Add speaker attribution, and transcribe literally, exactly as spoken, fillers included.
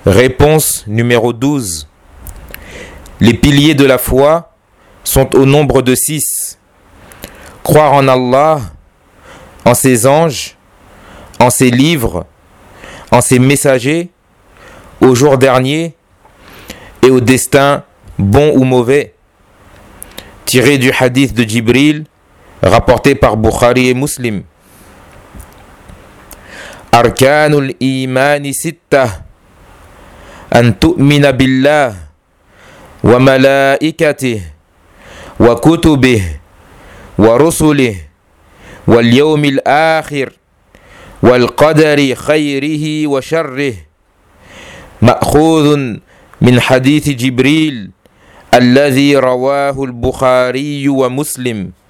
Speaker 1: Réponse numéro douze. Les piliers de la foi sont au nombre de six. Croire en Allah, en ses anges, en ses livres, en ses messagers, au jour dernier et au destin bon ou mauvais. Tiré du hadith de Jibril, rapporté par Bukhari et Muslim. Arkanul imani sittah. An tu'mina billah wa malaikatih wa kutubih wa rusulih wal yawmil akhir wal qadari khayrihi wa sharrih. Ma'khudun min hadith Jibril الذي رواه البخاري ومسلم